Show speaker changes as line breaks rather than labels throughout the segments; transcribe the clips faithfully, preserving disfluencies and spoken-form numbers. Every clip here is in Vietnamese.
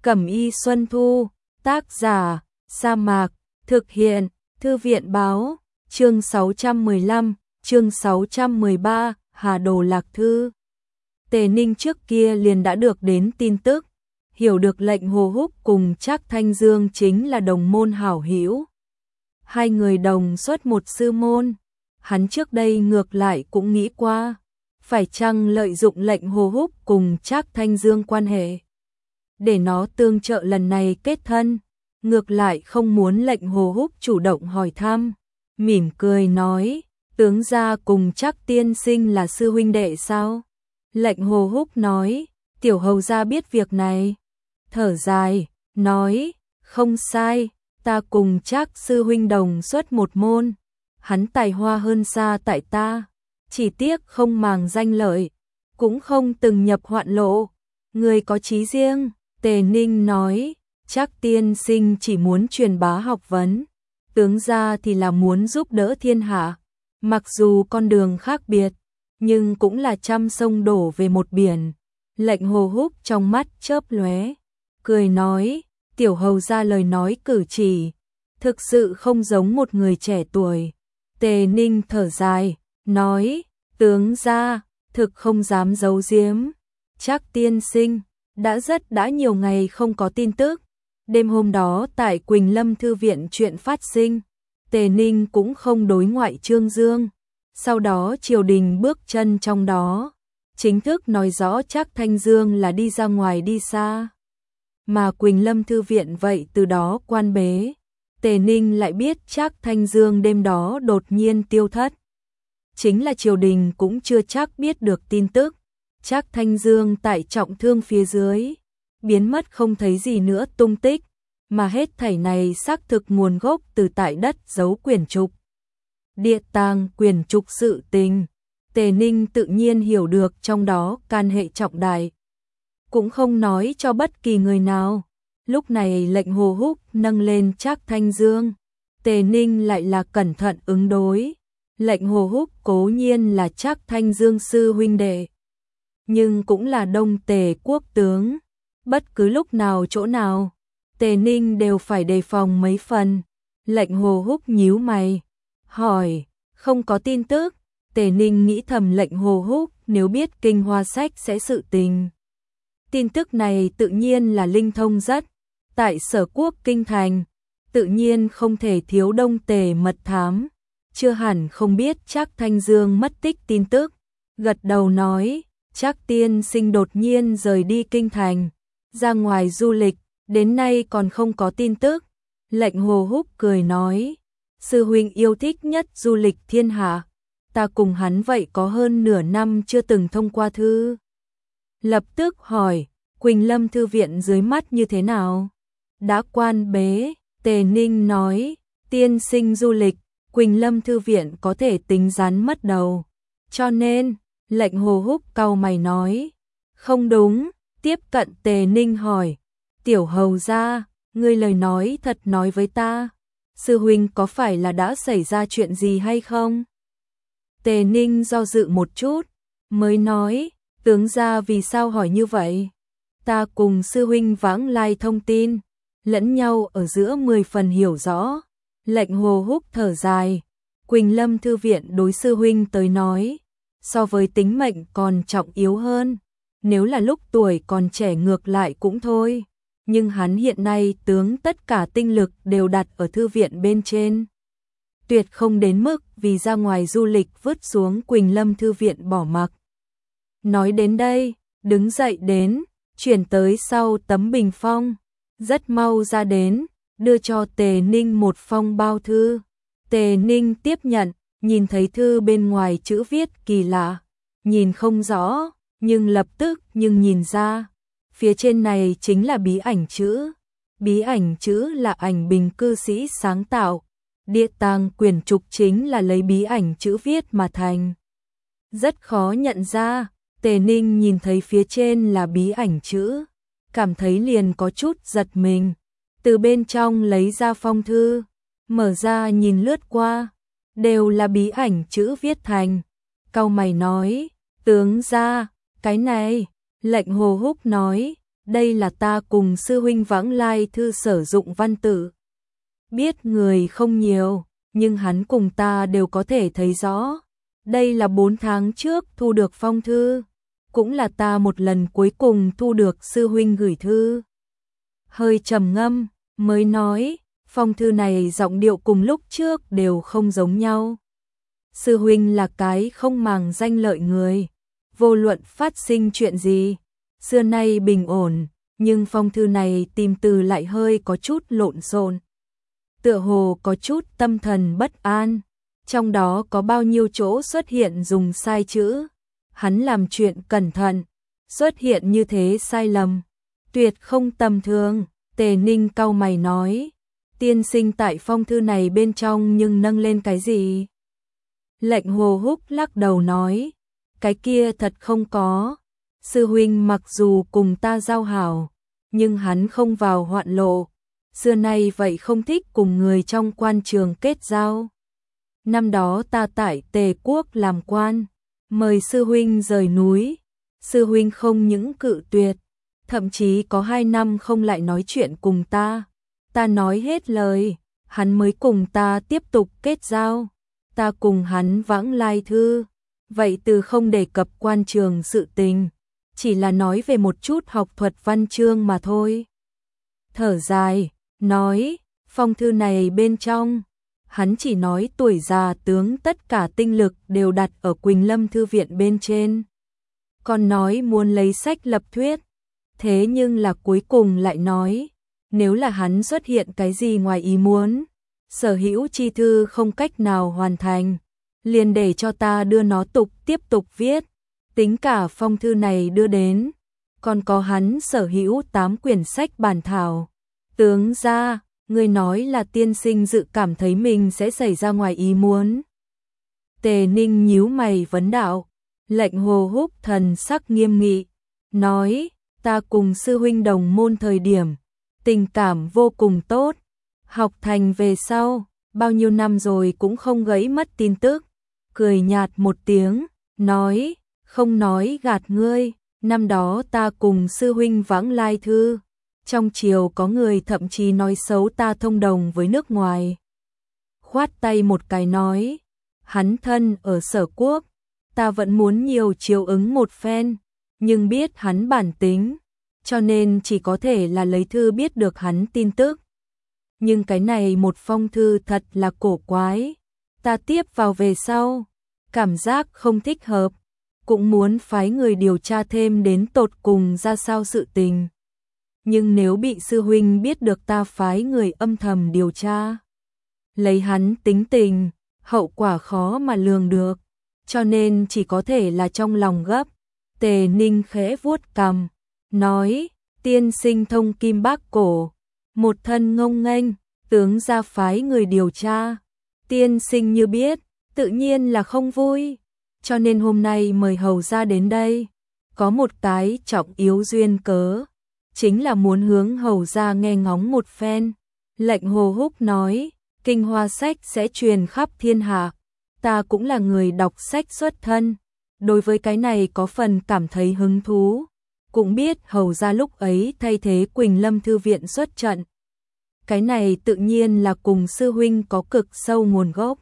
Cẩm y Xuân Thu, tác giả, Sa Mạc, thực hiện, Thư viện báo, chương sáu trăm mười lăm, chương sáu trăm mười ba, Hà Đồ Lạc Thư. Tề Ninh trước kia liền đã được đến tin tức, hiểu được lệnh Hồ Húc cùng Trác Thanh Dương chính là đồng môn hảo hữu. Hai người đồng xuất một sư môn, hắn trước đây ngược lại cũng nghĩ qua, phải chăng lợi dụng lệnh Hồ Húc cùng Trác Thanh Dương quan hệ, để nó tương trợ lần này kết thân, ngược lại không muốn lệnh Hồ Húc chủ động hỏi thăm, mỉm cười nói, tướng gia cùng Trác tiên sinh là sư huynh đệ sao? Lệnh Hồ Húc nói, tiểu hầu gia biết việc này, thở dài, nói, không sai, ta cùng Trác sư huynh đồng xuất một môn, hắn tài hoa hơn xa tại ta, chỉ tiếc không màng danh lợi, cũng không từng nhập hoạn lộ, người có chí riêng. Tề Ninh nói, Trác tiên sinh chỉ muốn truyền bá học vấn, tướng gia thì là muốn giúp đỡ thiên hạ, mặc dù con đường khác biệt, nhưng cũng là trăm sông đổ về một biển. Lệnh Hồ Húc trong mắt chớp lóe, cười nói, tiểu hầu gia lời nói cử chỉ, thực sự không giống một người trẻ tuổi. Tề Ninh thở dài, nói, tướng gia, thực không dám giấu giếm, Trác tiên sinh đã rất đã nhiều ngày không có tin tức. Đêm hôm đó tại Quỳnh Lâm Thư viện chuyện phát sinh, Tề Ninh cũng không đối ngoại trương dương. Sau đó triều đình bước chân trong đó, chính thức nói rõ Trác Thanh Dương là đi ra ngoài đi xa. Mà Quỳnh Lâm Thư viện vậy từ đó quan bế. Tề Ninh lại biết Trác Thanh Dương đêm đó đột nhiên tiêu thất. Chính là triều đình cũng chưa chắc biết được tin tức. Trác Thanh Dương tại trọng thương phía dưới, biến mất không thấy gì nữa tung tích, mà hết thảy này xác thực nguồn gốc từ tại đất giấu quyển trục. Địa tàng quyển trục sự tình, Tề Ninh tự nhiên hiểu được trong đó can hệ trọng đại, cũng không nói cho bất kỳ người nào. Lúc này lệnh Hồ Húc nâng lên Trác Thanh Dương, Tề Ninh lại là cẩn thận ứng đối. Lệnh Hồ Húc cố nhiên là Trác Thanh Dương sư huynh đệ, nhưng cũng là Đông Tề quốc tướng, bất cứ lúc nào chỗ nào, Tề Ninh đều phải đề phòng mấy phần. Lệnh Hồ Húc nhíu mày, hỏi, không có tin tức. Tề Ninh nghĩ thầm lệnh Hồ Húc nếu biết Kinh Hoa Sách sẽ sự tình. Tin tức này tự nhiên là linh thông rất, tại Sở Quốc Kinh Thành, tự nhiên không thể thiếu Đông Tề mật thám, chưa hẳn không biết Trác Thanh Dương mất tích tin tức. Gật đầu nói, Trác tiên sinh đột nhiên rời đi Kinh Thành, ra ngoài du lịch, đến nay còn không có tin tức. Lệnh Hồ Húc cười nói, sư huynh yêu thích nhất du lịch thiên hạ, ta cùng hắn vậy có hơn nửa năm chưa từng thông qua thư. Lập tức hỏi, Quỳnh Lâm Thư viện dưới mắt như thế nào? Đã quan bế. Tề Ninh nói, tiên sinh du lịch, Quỳnh Lâm Thư viện có thể tính rắn mất đầu. Cho nên, lệnh Hồ Húc cau mày nói, không đúng. Tiếp cận Tề Ninh hỏi, tiểu hầu gia, ngươi lời nói thật nói với ta, sư huynh có phải là đã xảy ra chuyện gì hay không? Tề Ninh do dự một chút, mới nói, tướng gia vì sao hỏi như vậy? Ta cùng sư huynh vãng lai thông tin, lẫn nhau ở giữa mười phần hiểu rõ. Lệnh Hồ Húc thở dài, Quỳnh Lâm Thư viện đối sư huynh tới nói, so với tính mệnh còn trọng yếu hơn. Nếu là lúc tuổi còn trẻ ngược lại cũng thôi, nhưng hắn hiện nay tướng tất cả tinh lực đều đặt ở thư viện bên trên. Tuyệt không đến mức vì ra ngoài du lịch vứt xuống Quỳnh Lâm Thư viện bỏ mặc. Nói đến đây, đứng dậy đến, chuyển tới sau tấm bình phong, rất mau ra đến, đưa cho Tề Ninh một phong bao thư. Tề Ninh tiếp nhận, nhìn thấy thư bên ngoài chữ viết kỳ lạ, nhìn không rõ, nhưng lập tức nhưng nhìn ra, phía trên này chính là bí ảnh chữ. Bí ảnh chữ là ảnh bình cư sĩ sáng tạo, địa tàng quyển trục chính là lấy bí ảnh chữ viết mà thành. Rất khó nhận ra. Tề Ninh nhìn thấy phía trên là bí ảnh chữ, cảm thấy liền có chút giật mình. Từ bên trong lấy ra phong thư, mở ra nhìn lướt qua, đều là bí ảnh chữ viết thành. Cau mày nói, tướng gia, cái này. Lệnh Hồ Húc nói, đây là ta cùng sư huynh vãng lai thư sử dụng văn tự. Biết người không nhiều, nhưng hắn cùng ta đều có thể thấy rõ. Đây là bốn tháng trước thu được phong thư, cũng là ta một lần cuối cùng thu được sư huynh gửi thư. Hơi trầm ngâm, mới nói, phong thư này giọng điệu cùng lúc trước đều không giống nhau. Sư huynh là cái không màng danh lợi người, vô luận phát sinh chuyện gì, xưa nay bình ổn, nhưng phong thư này tìm từ lại hơi có chút lộn xộn. Tựa hồ có chút tâm thần bất an, trong đó có bao nhiêu chỗ xuất hiện dùng sai chữ. Hắn làm chuyện cẩn thận, xuất hiện như thế sai lầm, tuyệt không tầm thường. Tề Ninh cau mày nói, tiên sinh tại phong thư này bên trong nhưng nâng lên cái gì? Lệnh Hồ Húc lắc đầu nói, cái kia thật không có. Sư huynh mặc dù cùng ta giao hảo, nhưng hắn không vào hoạn lộ, xưa nay vậy không thích cùng người trong quan trường kết giao. Năm đó ta tại Tề Quốc làm quan, mời sư huynh rời núi, sư huynh không những cự tuyệt, thậm chí có hai năm không lại nói chuyện cùng ta. Ta nói hết lời, hắn mới cùng ta tiếp tục kết giao. Ta cùng hắn vãng lai thư, vậy từ không đề cập quan trường sự tình, chỉ là nói về một chút học thuật văn chương mà thôi. Thở dài, nói, phong thư này bên trong, hắn chỉ nói tuổi già tướng tất cả tinh lực đều đặt ở Quỳnh Lâm Thư viện bên trên. Còn nói muốn lấy sách lập thuyết, thế nhưng là cuối cùng lại nói, nếu là hắn xuất hiện cái gì ngoài ý muốn, sở hữu chi thư không cách nào hoàn thành, liền để cho ta đưa nó tục tiếp tục viết, tính cả phong thư này đưa đến, còn có hắn sở hữu tám quyển sách bản thảo. Tướng gia, người nói là tiên sinh dự cảm thấy mình sẽ xảy ra ngoài ý muốn. Tề Ninh nhíu mày vấn đạo, Lệnh Hồ Húc thần sắc nghiêm nghị, nói, ta cùng sư huynh đồng môn thời điểm, tình cảm vô cùng tốt, học thành về sau, bao nhiêu năm rồi cũng không gãy mất tin tức. Cười nhạt một tiếng, nói, không nói gạt ngươi, năm đó ta cùng sư huynh vãng lai thư, trong triều có người thậm chí nói xấu ta thông đồng với nước ngoài. Khoát tay một cái nói, hắn thân ở Sở Quốc, ta vẫn muốn nhiều chiếu ứng một phen, nhưng biết hắn bản tính, cho nên chỉ có thể là lấy thư biết được hắn tin tức. Nhưng cái này một phong thư thật là cổ quái, ta tiếp vào về sau, cảm giác không thích hợp, cũng muốn phái người điều tra thêm đến tột cùng ra sao sự tình. Nhưng nếu bị sư huynh biết được ta phái người âm thầm điều tra, lấy hắn tính tình, hậu quả khó mà lường được, cho nên chỉ có thể là trong lòng gấp. Tề Ninh khẽ vuốt cằm, nói, tiên sinh thông kim bác cổ, một thân ngông nghênh, tướng gia phái người điều tra, tiên sinh như biết, tự nhiên là không vui, cho nên hôm nay mời hầu ra đến đây, có một cái trọng yếu duyên cớ, chính là muốn hướng hầu ra nghe ngóng một phen. Lệnh Hồ Húc nói, kinh hoa sách sẽ truyền khắp thiên hạ, ta cũng là người đọc sách xuất thân, đối với cái này có phần cảm thấy hứng thú, cũng biết hầu ra lúc ấy thay thế Quỳnh Lâm Thư viện xuất trận. Cái này tự nhiên là cùng sư huynh có cực sâu nguồn gốc.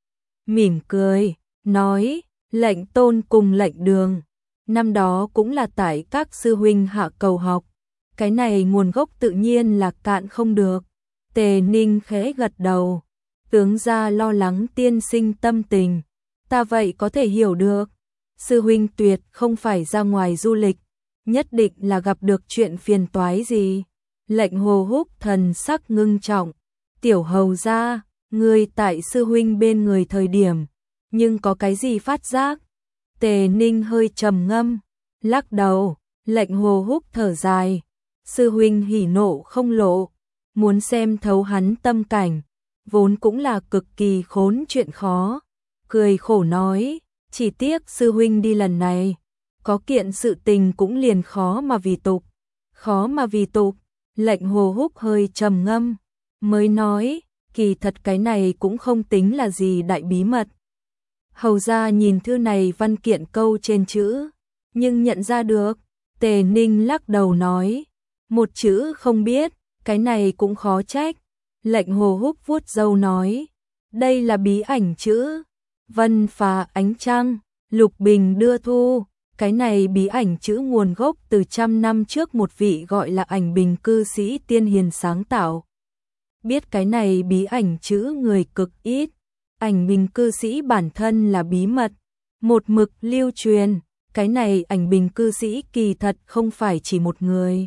Mỉm cười, nói, lệnh tôn cùng lệnh đường, năm đó cũng là tại các sư huynh hạ cầu học, cái này nguồn gốc tự nhiên là cạn không được. Tề Ninh khẽ gật đầu, tướng gia lo lắng tiên sinh tâm tình, ta vậy có thể hiểu được, sư huynh tuyệt không phải ra ngoài du lịch, nhất định là gặp được chuyện phiền toái gì. Lệnh Hồ Húc thần sắc ngưng trọng, tiểu hầu gia, ngươi tại sư huynh bên người thời điểm, nhưng có cái gì phát giác? Tề Ninh hơi trầm ngâm, lắc đầu. Lệnh Hồ Húc thở dài, sư huynh hỉ nộ không lộ, muốn xem thấu hắn tâm cảnh, vốn cũng là cực kỳ khốn chuyện khó. Cười khổ nói, chỉ tiếc sư huynh đi lần này, có kiện sự tình cũng liền khó mà vì tục, khó mà vì tục. Lệnh Hồ Húc hơi trầm ngâm, mới nói, kỳ thật cái này cũng không tính là gì đại bí mật. Hầu ra nhìn thư này văn kiện câu trên chữ, nhưng nhận ra được. Tề Ninh lắc đầu nói, Một chữ không biết, cái này cũng khó trách. Lệnh Hồ Húc vuốt râu nói, đây là bí ảnh chữ, vân phá ánh trăng, lục bình đưa thu. Cái này bí ảnh chữ nguồn gốc từ trăm năm trước một vị gọi là Ảnh Bình cư sĩ tiên hiền sáng tạo. Biết cái này bí ảnh chữ người cực ít, Ảnh Bình cư sĩ bản thân là bí mật, một mực lưu truyền. Cái này Ảnh Bình cư sĩ kỳ thật không phải chỉ một người,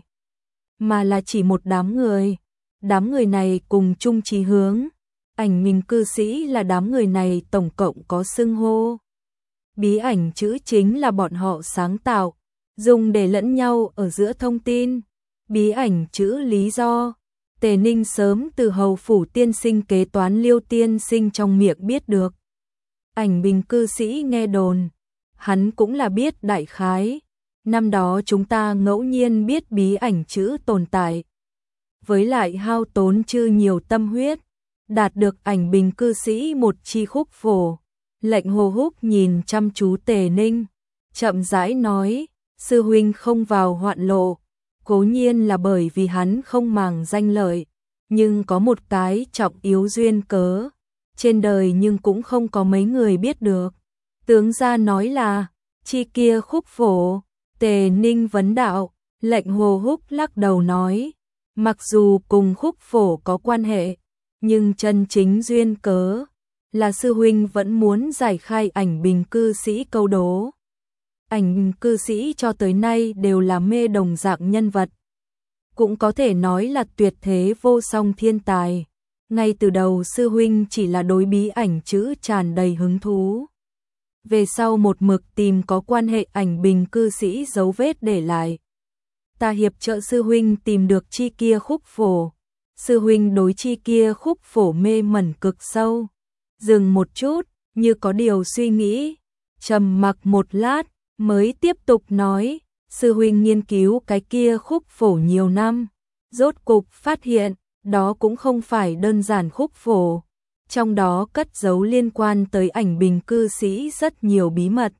mà là chỉ một đám người. Đám người này cùng chung chí hướng. Ảnh Bình cư sĩ là đám người này tổng cộng có xưng hô. Bí ảnh chữ chính là bọn họ sáng tạo, dùng để lẫn nhau ở giữa thông tin. Bí ảnh chữ lý do, Tề Ninh sớm từ hầu phủ tiên sinh kế toán Liêu tiên sinh trong miệng biết được. Ảnh Bình cư sĩ nghe đồn, hắn cũng là biết đại khái. Năm đó chúng ta ngẫu nhiên biết bí ảnh chữ tồn tại, với lại hao tốn chư nhiều tâm huyết, đạt được Ảnh Bình cư sĩ một chi khúc phổ. Lệnh Hồ Húc nhìn chăm chú Tề Ninh, chậm rãi nói, sư huynh không vào hoạn lộ, cố nhiên là bởi vì hắn không màng danh lợi, nhưng có một cái trọng yếu duyên cớ, trên đời nhưng cũng không có mấy người biết được. Tướng gia nói là, chi kia khúc phổ. Tề Ninh vấn đạo. Lệnh Hồ Húc lắc đầu nói, mặc dù cùng khúc phổ có quan hệ, nhưng chân chính duyên cớ là sư huynh vẫn muốn giải khai Ảnh Bình cư sĩ câu đố. Ảnh Bình cư sĩ cho tới nay đều là mê đồng dạng nhân vật, cũng có thể nói là tuyệt thế vô song thiên tài. Ngay từ đầu sư huynh chỉ là đối bí ảnh chữ tràn đầy hứng thú, về sau một mực tìm có quan hệ Ảnh Bình cư sĩ dấu vết để lại. Ta hiệp trợ sư huynh tìm được chi kia khúc phổ. Sư huynh đối chi kia khúc phổ mê mẩn cực sâu. Dừng một chút, như có điều suy nghĩ, trầm mặc một lát, mới tiếp tục nói, sư huynh nghiên cứu cái kia khúc phổ nhiều năm, rốt cục phát hiện, đó cũng không phải đơn giản khúc phổ, trong đó cất giấu liên quan tới Ảnh Bình cư sĩ rất nhiều bí mật.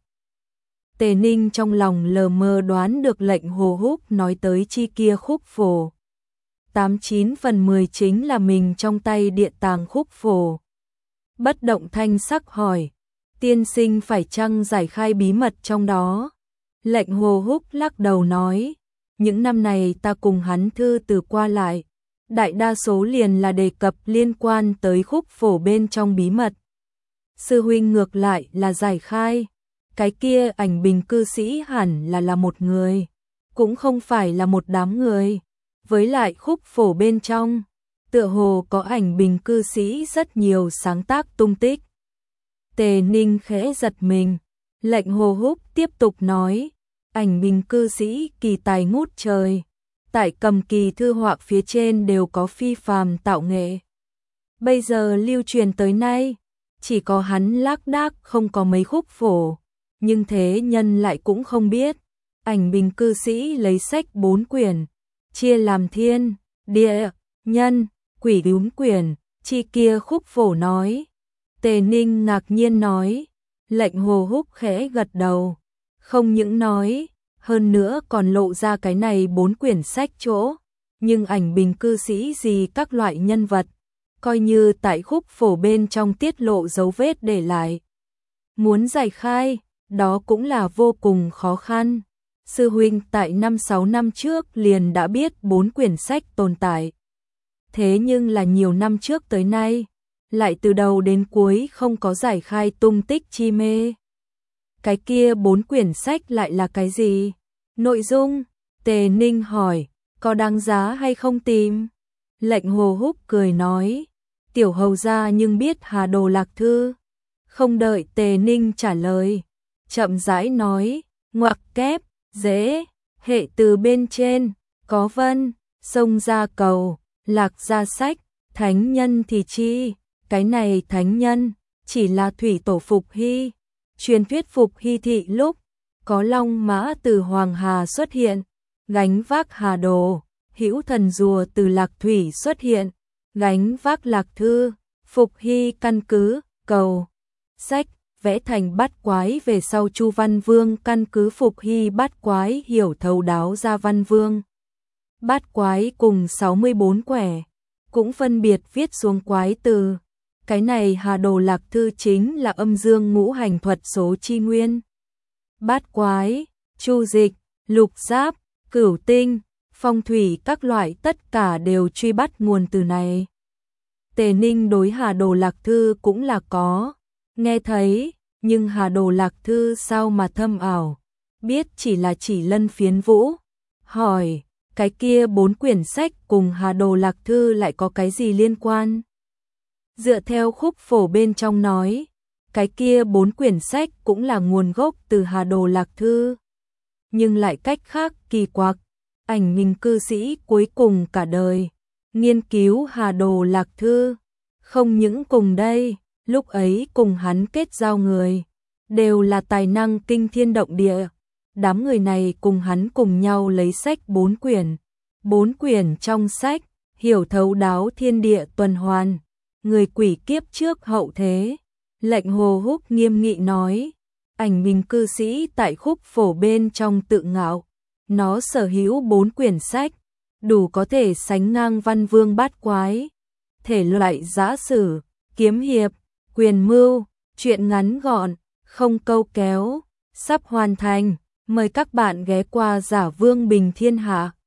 Tề Ninh trong lòng lờ mờ đoán được Lệnh Hồ Húc nói tới chi kia khúc phổ. Tám chín phần mười chính là mình trong tay điện tàng khúc phổ. Bất động thanh sắc hỏi, tiên sinh phải chăng giải khai bí mật trong đó? Lệnh Hồ Húc lắc đầu nói, những năm này ta cùng hắn thư từ qua lại, đại đa số liền là đề cập liên quan tới khúc phổ bên trong bí mật. Sư huynh ngược lại là giải khai, cái kia Ảnh Bình cư sĩ hẳn là là một người, cũng không phải là một đám người. Với lại khúc phổ bên trong, tựa hồ có Ảnh Bình cư sĩ rất nhiều sáng tác tung tích. Tề Ninh khẽ giật mình. Lệnh Hồ Húc tiếp tục nói, Ảnh Bình cư sĩ kỳ tài ngút trời, tại cầm kỳ thư họa phía trên đều có phi phàm tạo nghệ. Bây giờ lưu truyền tới nay, chỉ có hắn lác đác không có mấy khúc phổ, nhưng thế nhân lại cũng không biết. Ảnh Bình cư sĩ lấy sách bốn quyển, chia làm thiên, địa, nhân, quỷ bốn quyển, chi kia khúc phổ nói. Tề Ninh ngạc nhiên nói. Lệnh Hồ Húc khẽ gật đầu, không những nói, hơn nữa còn lộ ra cái này bốn quyển sách chỗ, nhưng Ảnh Bình cư sĩ gì các loại nhân vật, coi như tại khúc phổ bên trong tiết lộ dấu vết để lại. Muốn giải khai, đó cũng là vô cùng khó khăn. Sư huynh tại năm sáu năm trước liền đã biết bốn quyển sách tồn tại. Thế nhưng là nhiều năm trước tới nay, lại từ đầu đến cuối không có giải khai tung tích chi mê. Cái kia bốn quyển sách lại là cái gì? Nội dung? Tề Ninh hỏi, có đáng giá hay không tìm? Lệnh Hồ Húc cười nói, tiểu hầu gia nhưng biết Hà Đồ Lạc Thư. Không đợi Tề Ninh trả lời, chậm rãi nói, ngoặc kép, dễ, hệ từ bên trên, có vân, sông ra cầu, lạc ra sách, thánh nhân thì chi? Cái này thánh nhân, chỉ là thủy tổ Phục Hy. Truyền thuyết Phục Hy thị lúc, có long mã từ Hoàng Hà xuất hiện, gánh vác Hà Đồ, hữu thần rùa từ Lạc Thủy xuất hiện, gánh vác Lạc Thư, Phục Hy căn cứ, cầu, sách, vẽ thành bát quái về sau Chu Văn Vương căn cứ Phục Hy bát quái hiểu thấu đáo ra Văn Vương. bát quái cùng sáu mươi bốn quẻ, cũng phân biệt viết xuống quái từ. Cái này Hà Đồ Lạc Thư chính là âm dương ngũ hành thuật số chi nguyên. Bát quái, chu dịch, lục giáp, cửu tinh, phong thủy các loại tất cả đều truy bắt nguồn từ này. Tề Ninh đối Hà Đồ Lạc Thư cũng là có nghe thấy, nhưng Hà Đồ Lạc Thư sao mà thâm ảo, biết chỉ là chỉ lân phiến vũ. Hỏi, cái kia bốn quyển sách cùng Hà Đồ Lạc Thư lại có cái gì liên quan? Dựa theo khúc phổ bên trong nói, cái kia bốn quyển sách cũng là nguồn gốc từ Hà Đồ Lạc Thư. Nhưng lại cách khác kỳ quặc, Ảnh Minh cư sĩ cuối cùng cả đời nghiên cứu Hà Đồ Lạc Thư. Không những cùng đây, lúc ấy cùng hắn kết giao người, đều là tài năng kinh thiên động địa. Đám người này cùng hắn cùng nhau lấy sách bốn quyển. Bốn quyển trong sách, hiểu thấu đáo thiên địa tuần hoàn, người quỷ kiếp trước hậu thế. Lệnh Hồ Húc nghiêm nghị nói, Ảnh Minh cư sĩ tại khúc phổ bên trong tự ngạo, nó sở hữu bốn quyển sách, đủ có thể sánh ngang văn vương bát quái. Thể loại giã sử, kiếm hiệp, quyền mưu, truyện ngắn gọn, không câu kéo, sắp hoàn thành. Mời các bạn ghé qua Giả Vương Bình Thiên Hạ.